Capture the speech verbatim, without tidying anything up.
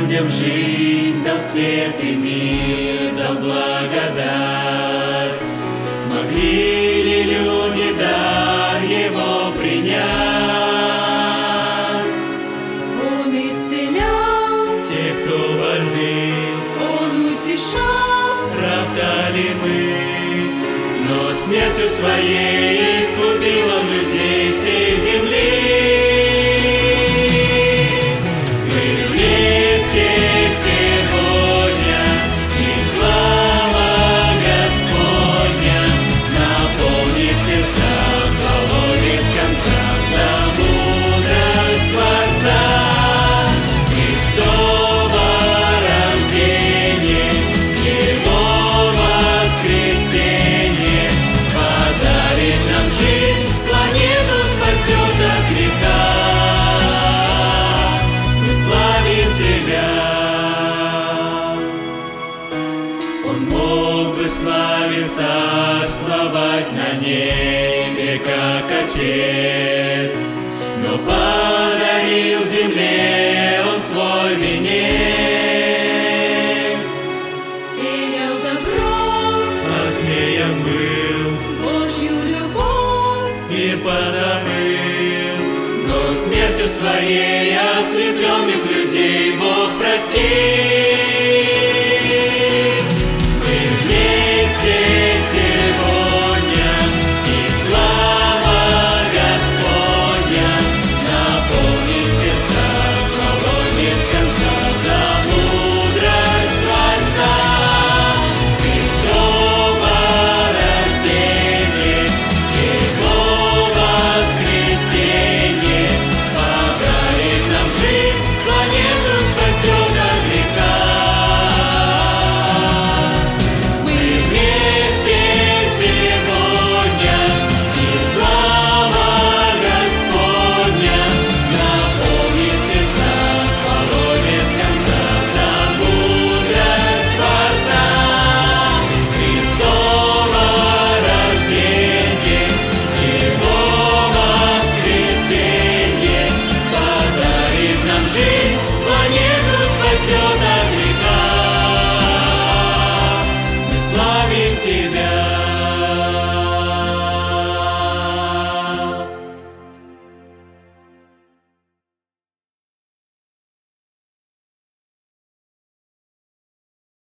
людям жизнь, дал свет и мир, дал благодать. Смогли ли люди дар его принять? Он исцелял Тех, кто больны, Он утешал, роптали мы, но смертью своей искупил он людей всей земли. Мы вместе сегодня, и слава Господня наполнит сердца хвалой без конца за мудрость Творца. Христово рождение, Его воскресенье подарит нам жизнь, планету спасет от греха. Мы славим Тебя. Он мог бы славен царствовать на небе, как Отец, но подарил земле Он свой венец. сеял добро, Посмеян был, Божью любовь, мир позабыл, но смертью своей ослепленных людей Бог простил.